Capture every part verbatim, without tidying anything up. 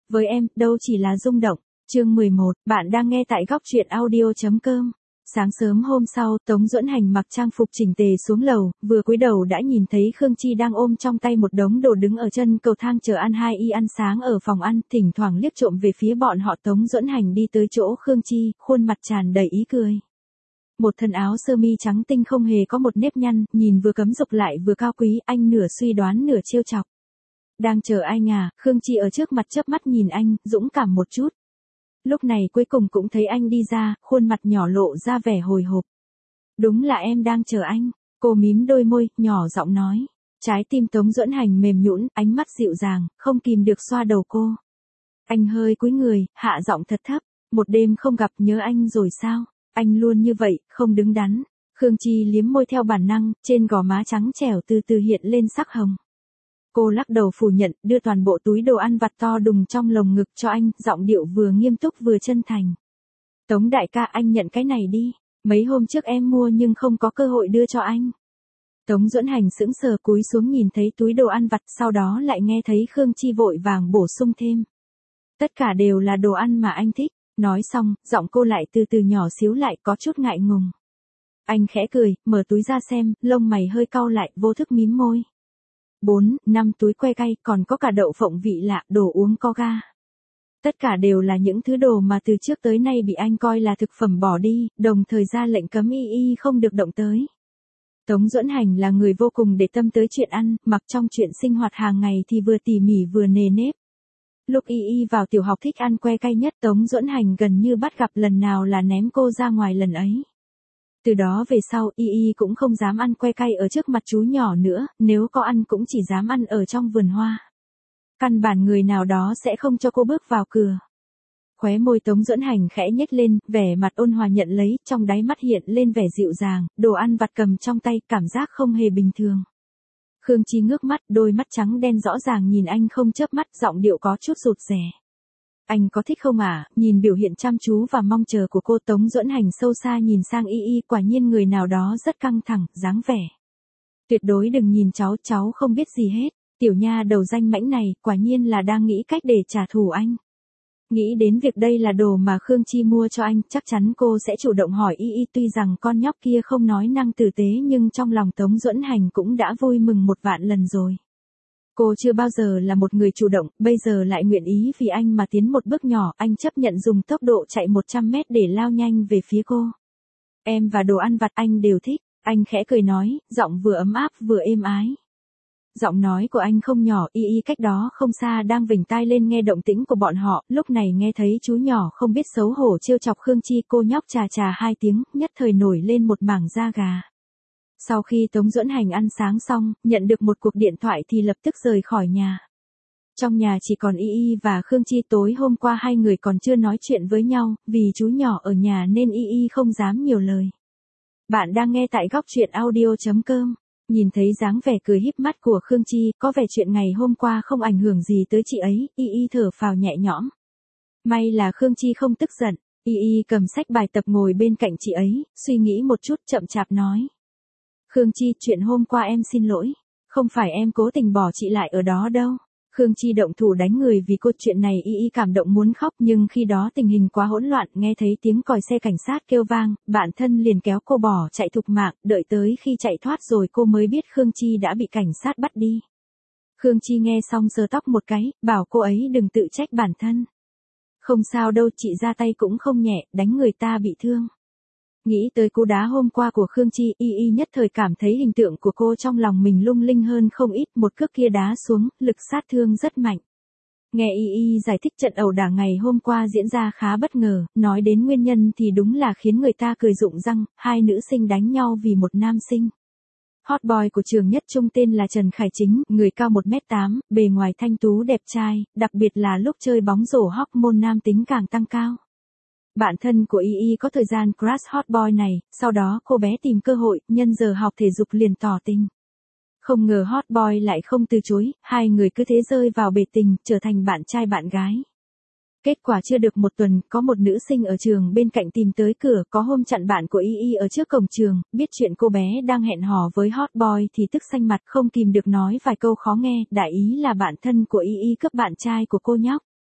Với em, đâu chỉ là rung động. Chương mười một, bạn đang nghe tại góc truyện audio.com. Sáng sớm hôm sau, Tống Duẫn Hành mặc trang phục chỉnh tề xuống lầu, vừa cúi đầu đã nhìn thấy Khương Chi đang ôm trong tay một đống đồ đứng ở chân cầu thang chờ ăn hai y ăn sáng ở phòng ăn, thỉnh thoảng liếc trộm về phía bọn họ. Tống Duẫn Hành đi tới chỗ Khương Chi, khuôn mặt tràn đầy ý cười. Một thân áo sơ mi trắng tinh không hề có một nếp nhăn, nhìn vừa cấm dục lại vừa cao quý, anh nửa suy đoán nửa trêu chọc. Đang chờ anh à? Khương Chi ở trước mặt chớp mắt nhìn anh, dũng cảm một chút. Lúc này cuối cùng cũng thấy anh đi ra, khuôn mặt nhỏ lộ ra vẻ hồi hộp. Đúng là em đang chờ anh. Cô mím đôi môi, nhỏ giọng nói. Trái tim Tống Duẫn Hành mềm nhũn, ánh mắt dịu dàng, không kìm được xoa đầu cô. Anh hơi cúi người, hạ giọng thật thấp. Một đêm không gặp, nhớ anh rồi sao? Anh luôn như vậy, không đứng đắn. Khương Chi liếm môi theo bản năng, trên gò má trắng trẻo từ từ hiện lên sắc hồng. Cô lắc đầu phủ nhận, đưa toàn bộ túi đồ ăn vặt to đùng trong lồng ngực cho anh, giọng điệu vừa nghiêm túc vừa chân thành. Tống đại ca, anh nhận cái này đi. Mấy hôm trước em mua nhưng không có cơ hội đưa cho anh. Tống Duẫn Hành sững sờ cúi xuống nhìn thấy túi đồ ăn vặt, sau đó lại nghe thấy Khương Chi vội vàng bổ sung thêm. Tất cả đều là đồ ăn mà anh thích. Nói xong, giọng cô lại từ từ nhỏ xíu lại, có chút ngại ngùng. Anh khẽ cười, mở túi ra xem, lông mày hơi cau lại, vô thức mím môi. Bốn, năm túi que cay, còn có cả đậu phộng vị lạ, đồ uống có ga. Tất cả đều là những thứ đồ mà từ trước tới nay bị anh coi là thực phẩm bỏ đi, đồng thời ra lệnh cấm y y không được động tới. Tống Duẫn Hành là người vô cùng để tâm tới chuyện ăn, mặc trong chuyện sinh hoạt hàng ngày thì vừa tỉ mỉ vừa nề nếp. Lúc y y vào tiểu học thích ăn que cay nhất, Tống Duẫn Hành gần như bắt gặp lần nào là ném cô ra ngoài lần ấy. Từ đó về sau, y y cũng không dám ăn que cay ở trước mặt chú nhỏ nữa, nếu có ăn cũng chỉ dám ăn ở trong vườn hoa. Căn bản người nào đó sẽ không cho cô bước vào cửa. Khóe môi Tống Duẫn Hành khẽ nhếch lên, vẻ mặt ôn hòa nhận lấy, trong đáy mắt hiện lên vẻ dịu dàng, đồ ăn vặt cầm trong tay, cảm giác không hề bình thường. Khương Chi ngước mắt, đôi mắt trắng đen rõ ràng nhìn anh không chớp mắt, giọng điệu có chút rụt rè. Anh có thích không à? Nhìn biểu hiện chăm chú và mong chờ của cô, Tống Duẫn Hành sâu xa nhìn sang y y, quả nhiên người nào đó rất căng thẳng, dáng vẻ. Tuyệt đối đừng nhìn cháu, cháu không biết gì hết. Tiểu nha đầu danh mãnh này, quả nhiên là đang nghĩ cách để trả thù anh. Nghĩ đến việc đây là đồ mà Khương Chi mua cho anh, chắc chắn cô sẽ chủ động hỏi y y, tuy rằng con nhóc kia không nói năng tử tế nhưng trong lòng Tống Duẫn Hành cũng đã vui mừng một vạn lần rồi. Cô chưa bao giờ là một người chủ động, bây giờ lại nguyện ý vì anh mà tiến một bước nhỏ, anh chấp nhận dùng tốc độ chạy một trăm mét để lao nhanh về phía cô. Em và đồ ăn vặt anh đều thích, anh khẽ cười nói, giọng vừa ấm áp vừa êm ái. Giọng nói của anh không nhỏ, y y cách đó không xa đang vểnh tai lên nghe động tĩnh của bọn họ, lúc này nghe thấy chú nhỏ không biết xấu hổ trêu chọc Khương Chi, cô nhóc chà chà hai tiếng, nhất thời nổi lên một mảng da gà. Sau khi Tống Duẫn Hành ăn sáng xong, nhận được một cuộc điện thoại thì lập tức rời khỏi nhà. Trong nhà chỉ còn y y và Khương Chi, tối hôm qua hai người còn chưa nói chuyện với nhau, vì chú nhỏ ở nhà nên y y không dám nhiều lời. Bạn đang nghe tại góc truyện audio.com. Nhìn thấy dáng vẻ cười híp mắt của Khương Chi, có vẻ chuyện ngày hôm qua không ảnh hưởng gì tới chị ấy, y y thở phào nhẹ nhõm. May là Khương Chi không tức giận, y y cầm sách bài tập ngồi bên cạnh chị ấy, suy nghĩ một chút chậm chạp nói. Khương Chi, chuyện hôm qua em xin lỗi, không phải em cố tình bỏ chị lại ở đó đâu. Khương Chi động thủ đánh người vì câu chuyện này, y y cảm động muốn khóc, nhưng khi đó tình hình quá hỗn loạn, nghe thấy tiếng còi xe cảnh sát kêu vang, bạn thân liền kéo cô bỏ chạy thục mạng, đợi tới khi chạy thoát rồi cô mới biết Khương Chi đã bị cảnh sát bắt đi. Khương Chi nghe xong giơ tóc một cái, bảo cô ấy đừng tự trách bản thân. Không sao đâu, chị ra tay cũng không nhẹ, đánh người ta bị thương. Nghĩ tới cú đá hôm qua của Khương Chi, y y nhất thời cảm thấy hình tượng của cô trong lòng mình lung linh hơn không ít, một cước kia đá xuống, lực sát thương rất mạnh. Nghe y y giải thích trận ẩu đả ngày hôm qua diễn ra khá bất ngờ, nói đến nguyên nhân thì đúng là khiến người ta cười rụng răng, hai nữ sinh đánh nhau vì một nam sinh. Hot boy của trường nhất trung tên là Trần Khải Chính, người cao một mét tám, bề ngoài thanh tú đẹp trai, đặc biệt là lúc chơi bóng rổ hormone nam tính càng tăng cao. Bạn thân của y y có thời gian crush hot boy này, sau đó cô bé tìm cơ hội, nhân giờ học thể dục liền tỏ tình. Không ngờ hot boy lại không từ chối, hai người cứ thế rơi vào bể tình, trở thành bạn trai bạn gái. Kết quả chưa được một tuần, có một nữ sinh ở trường bên cạnh tìm tới cửa, có hôm chặn bạn của y y ở trước cổng trường, biết chuyện cô bé đang hẹn hò với hot boy thì tức xanh mặt, không kìm được nói vài câu khó nghe, đại ý là bạn thân của y y cướp bạn trai của cô nhóc.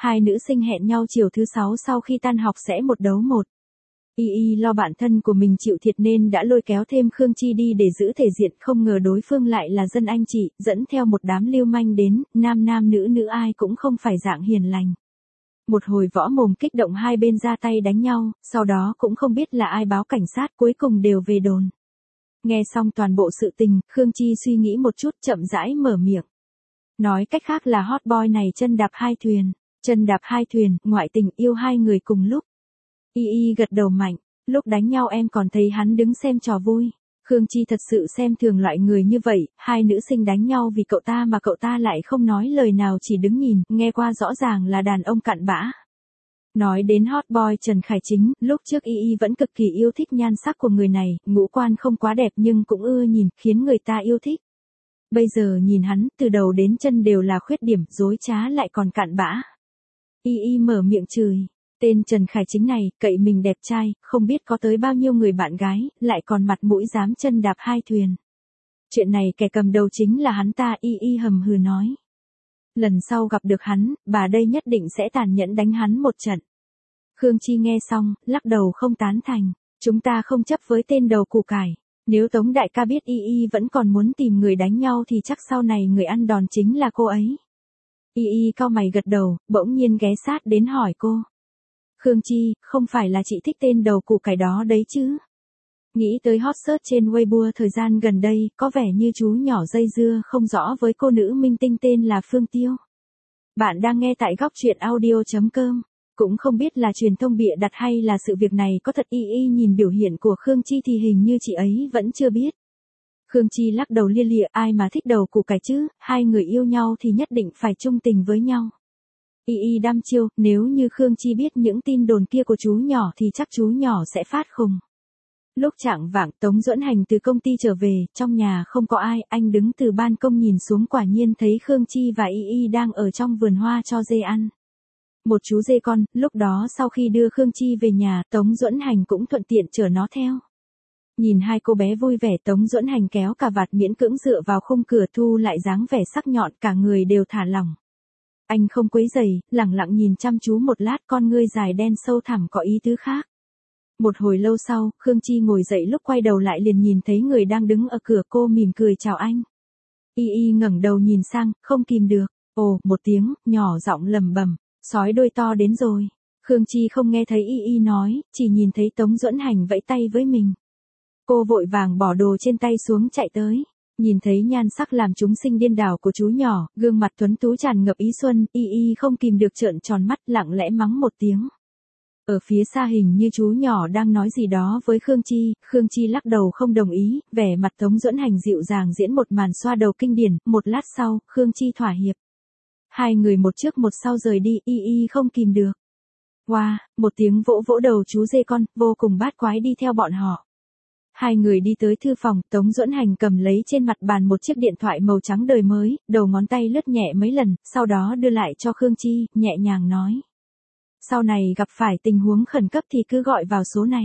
hai nữ sinh hẹn nhau chiều thứ sáu sau khi tan học sẽ một đấu một. Y Y lo bạn thân của mình chịu thiệt nên đã lôi kéo thêm Khương Chi đi để giữ thể diện, không ngờ đối phương lại là dân anh chị, dẫn theo một đám lưu manh đến, nam nam nữ nữ ai cũng không phải dạng hiền lành. Một hồi võ mồm kích động hai bên ra tay đánh nhau, sau đó cũng không biết là ai báo cảnh sát, cuối cùng đều về đồn. Nghe xong toàn bộ sự tình, Khương Chi suy nghĩ một chút chậm rãi mở miệng. Nói cách khác là hot boy này chân đạp hai thuyền, chân đạp hai thuyền, ngoại tình yêu hai người cùng lúc. Y Y gật đầu mạnh, lúc đánh nhau em còn thấy hắn đứng xem trò vui. Khương Chi thật sự xem thường loại người như vậy, hai nữ sinh đánh nhau vì cậu ta mà cậu ta lại không nói lời nào chỉ đứng nhìn, nghe qua rõ ràng là đàn ông cặn bã. Nói đến hot boy Trần Khải Chính, lúc trước Y Y vẫn cực kỳ yêu thích nhan sắc của người này, ngũ quan không quá đẹp nhưng cũng ưa nhìn, khiến người ta yêu thích. Bây giờ nhìn hắn, từ đầu đến chân đều là khuyết điểm, dối trá lại còn cặn bã. Y Y mở miệng chửi. Tên Trần Khải Chính này, cậy mình đẹp trai, không biết có tới bao nhiêu người bạn gái, lại còn mặt mũi dám chân đạp hai thuyền. Chuyện này kẻ cầm đầu chính là hắn ta. Y Y hầm hừ nói. Lần sau gặp được hắn, bà đây nhất định sẽ tàn nhẫn đánh hắn một trận. Khương Chi nghe xong, lắc đầu không tán thành. Chúng ta không chấp với tên đầu củ cải. Nếu Tống đại ca biết Y Y vẫn còn muốn tìm người đánh nhau thì chắc sau này người ăn đòn chính là cô ấy. Y Y cau mày gật đầu, bỗng nhiên ghé sát đến hỏi cô. Khương Chi, không phải là chị thích tên đầu củ cải đó đấy chứ? Nghĩ tới hot search trên Weibo thời gian gần đây, có vẻ như chú nhỏ dây dưa không rõ với cô nữ minh tinh tên là Phương Tiêu. Bạn đang nghe tại góc truyện audio chấm com. Cũng không biết là truyền thông bịa đặt hay là sự việc này có thật. Y Y nhìn biểu hiện của Khương Chi thì hình như chị ấy vẫn chưa biết. Khương Chi lắc đầu lia lịa, ai mà thích đầu củ cải chứ, hai người yêu nhau thì nhất định phải chung tình với nhau. Y Y đăm chiêu, nếu như Khương Chi biết những tin đồn kia của chú nhỏ thì chắc chú nhỏ sẽ phát khùng. Lúc chạng vạng Tống Duẫn Hành từ công ty trở về, trong nhà không có ai, anh đứng từ ban công nhìn xuống quả nhiên thấy Khương Chi và Y Y đang ở trong vườn hoa cho dê ăn. Một chú dê con, lúc đó sau khi đưa Khương Chi về nhà, Tống Duẫn Hành cũng thuận tiện chở nó theo. Nhìn hai cô bé vui vẻ, Tống Duẫn Hành kéo cà vạt miễn cưỡng dựa vào khung cửa thu lại dáng vẻ sắc nhọn, cả người đều thả lỏng. Anh không quấy rầy, lẳng lặng nhìn chăm chú một lát, con ngươi dài đen sâu thẳm có ý tứ khác. Một hồi lâu sau, Khương Chi ngồi dậy, lúc quay đầu lại liền nhìn thấy người đang đứng ở cửa, cô mỉm cười chào anh. Y Y ngẩng đầu nhìn sang, không kìm được, ồ, một tiếng, nhỏ giọng lẩm bẩm, sói đôi to đến rồi. Khương Chi không nghe thấy Y Y nói, chỉ nhìn thấy Tống Duẫn Hành vẫy tay với mình. Cô vội vàng bỏ đồ trên tay xuống chạy tới. Nhìn thấy nhan sắc làm chúng sinh điên đảo của chú nhỏ, gương mặt tuấn tú tràn ngập ý xuân, Y Y không kìm được trợn tròn mắt, lặng lẽ mắng một tiếng. Ở phía xa hình như chú nhỏ đang nói gì đó với Khương Chi, Khương Chi lắc đầu không đồng ý, vẻ mặt Tống Duẫn Hành dịu dàng diễn một màn xoa đầu kinh điển, một lát sau, Khương Chi thỏa hiệp. Hai người một trước một sau rời đi, Y Y không kìm được. Wow, một tiếng vỗ vỗ đầu chú dê con, vô cùng bát quái đi theo bọn họ. Hai người đi tới thư phòng, Tống Duẫn Hành cầm lấy trên mặt bàn một chiếc điện thoại màu trắng đời mới, đầu ngón tay lướt nhẹ mấy lần, sau đó đưa lại cho Khương Chi, nhẹ nhàng nói. Sau này gặp phải tình huống khẩn cấp thì cứ gọi vào số này.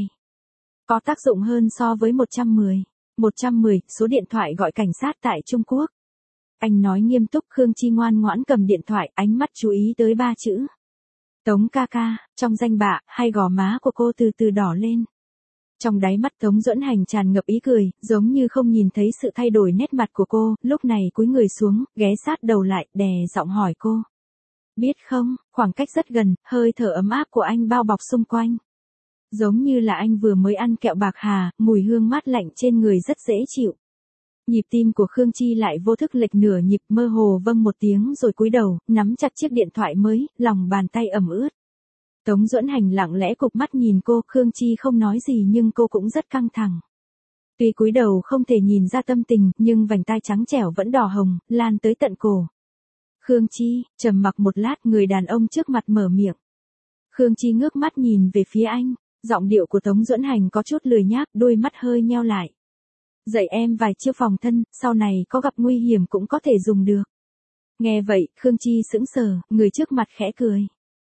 Có tác dụng hơn so với một trăm mười. một trăm mười, số điện thoại gọi cảnh sát tại Trung Quốc. Anh nói nghiêm túc. Khương Chi ngoan ngoãn cầm điện thoại, ánh mắt chú ý tới ba chữ. Tống ca ca, trong danh bạ, hai gò má của cô từ từ đỏ lên. Trong đáy mắt Tống Duẫn Hành tràn ngập ý cười, giống như không nhìn thấy sự thay đổi nét mặt của cô, lúc này cúi người xuống, ghé sát đầu lại, đè giọng hỏi cô. Biết không, khoảng cách rất gần, hơi thở ấm áp của anh bao bọc xung quanh. Giống như là anh vừa mới ăn kẹo bạc hà, mùi hương mát lạnh trên người rất dễ chịu. Nhịp tim của Khương Chi lại vô thức lệch nửa nhịp, mơ hồ vâng một tiếng rồi cúi đầu, nắm chặt chiếc điện thoại mới, lòng bàn tay ẩm ướt. Tống Duẫn Hành lặng lẽ cụp mắt nhìn cô, Khương Chi không nói gì nhưng cô cũng rất căng thẳng. Tuy cúi đầu không thể nhìn ra tâm tình, nhưng vành tai trắng trẻo vẫn đỏ hồng, lan tới tận cổ. Khương Chi, trầm mặc một lát, người đàn ông trước mặt mở miệng. Khương Chi ngước mắt nhìn về phía anh, giọng điệu của Tống Duẫn Hành có chút lười nhác, đôi mắt hơi nheo lại. Dạy em vài chiêu phòng thân, sau này có gặp nguy hiểm cũng có thể dùng được. Nghe vậy, Khương Chi sững sờ, người trước mặt khẽ cười.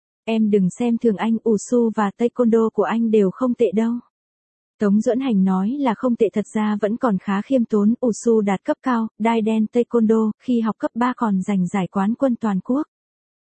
Em đừng xem thường anh, Wushu và Taekwondo của anh đều không tệ đâu. Tống Duẫn Hành nói là không tệ, thật ra vẫn còn khá khiêm tốn. Wushu đạt cấp cao, đai đen, Taekwondo, khi học cấp ba còn giành giải quán quân toàn quốc.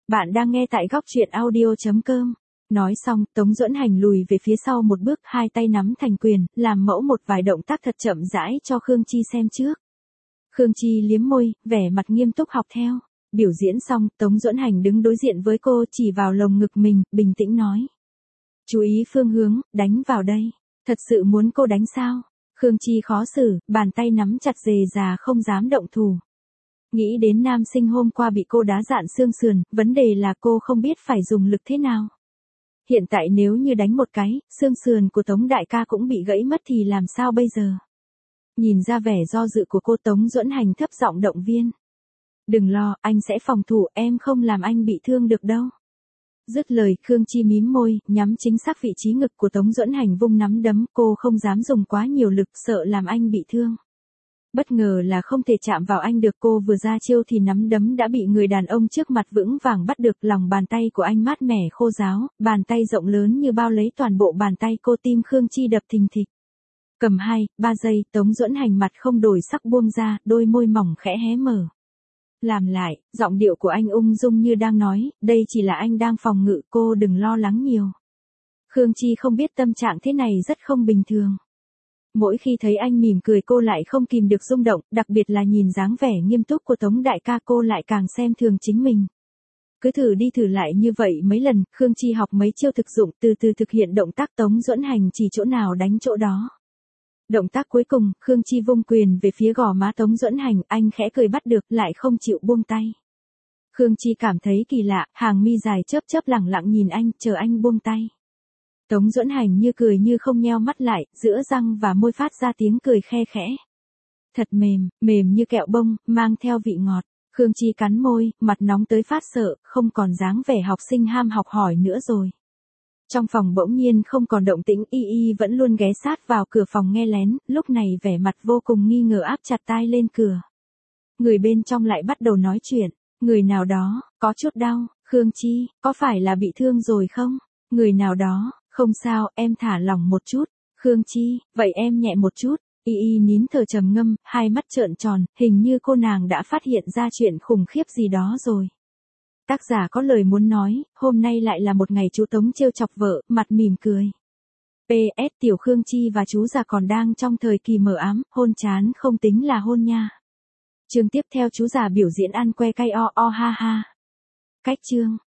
Bạn đang nghe tại góc truyện audio chấm com. Nói xong, Tống Duẫn Hành lùi về phía sau một bước, hai tay nắm thành quyền, làm mẫu một vài động tác thật chậm rãi cho Khương Chi xem trước. Khương Chi liếm môi, vẻ mặt nghiêm túc học theo. Biểu diễn xong, Tống Duẫn Hành đứng đối diện với cô, chỉ vào lồng ngực mình, bình tĩnh nói. Chú ý phương hướng, đánh vào đây. Thật sự muốn cô đánh sao? Khương Chi khó xử, bàn tay nắm chặt dề già không dám động thủ. Nghĩ đến nam sinh hôm qua bị cô đá dạn xương sườn, vấn đề là cô không biết phải dùng lực thế nào. Hiện tại nếu như đánh một cái, xương sườn của Tống đại ca cũng bị gãy mất thì làm sao bây giờ? Nhìn ra vẻ do dự của cô, Tống Duẫn Hành thấp giọng động viên. Đừng lo, anh sẽ phòng thủ, em không làm anh bị thương được đâu. Dứt lời, Khương Chi mím môi, nhắm chính xác vị trí ngực của Tống Duẫn Hành vung nắm đấm, cô không dám dùng quá nhiều lực, sợ làm anh bị thương. Bất ngờ là không thể chạm vào anh được, cô vừa ra chiêu thì nắm đấm đã bị người đàn ông trước mặt vững vàng bắt được, lòng bàn tay của anh mát mẻ khô ráo, bàn tay rộng lớn như bao lấy toàn bộ bàn tay cô, tim Khương Chi đập thình thịch. Cầm hai, ba giây, Tống Duẫn Hành mặt không đổi sắc buông ra, đôi môi mỏng khẽ hé mở. Làm lại, giọng điệu của anh ung dung như đang nói, đây chỉ là anh đang phòng ngự, cô đừng lo lắng nhiều. Khương Chi không biết tâm trạng thế này rất không bình thường. Mỗi khi thấy anh mỉm cười cô lại không kìm được rung động, đặc biệt là nhìn dáng vẻ nghiêm túc của Tống đại ca cô lại càng xem thường chính mình. Cứ thử đi thử lại như vậy mấy lần, Khương Chi học mấy chiêu thực dụng, từ từ thực hiện động tác, Tống Duẫn Hành chỉ chỗ nào đánh chỗ đó. Động tác cuối cùng, Khương Chi vung quyền về phía gò má Tống Duẫn Hành, anh khẽ cười bắt được, lại không chịu buông tay. Khương Chi cảm thấy kỳ lạ, hàng mi dài chớp chớp lẳng lặng nhìn anh, chờ anh buông tay. Tống Duẫn Hành như cười như không nheo mắt lại, giữa răng và môi phát ra tiếng cười khe khẽ. Thật mềm, mềm như kẹo bông, mang theo vị ngọt. Khương Chi cắn môi, mặt nóng tới phát sợ, không còn dáng vẻ học sinh ham học hỏi nữa rồi. Trong phòng bỗng nhiên không còn động tĩnh, Y Y vẫn luôn ghé sát vào cửa phòng nghe lén, lúc này vẻ mặt vô cùng nghi ngờ áp chặt tai lên cửa. Người bên trong lại bắt đầu nói chuyện, người nào đó, có chút đau, Khương Chi, có phải là bị thương rồi không? Người nào đó, không sao, em thả lỏng một chút, Khương Chi, vậy em nhẹ một chút. Y Y nín thở trầm ngâm, hai mắt trợn tròn, hình như cô nàng đã phát hiện ra chuyện khủng khiếp gì đó rồi. Tác giả có lời muốn nói, hôm nay lại là một ngày chú Tống trêu chọc vợ, mặt mỉm cười. pê ét Tiểu Khương Chi và chú già còn đang trong thời kỳ mờ ám, hôn chán không tính là hôn nha. Chương tiếp theo, chú già biểu diễn ăn que cay o o ha ha. Cách chương.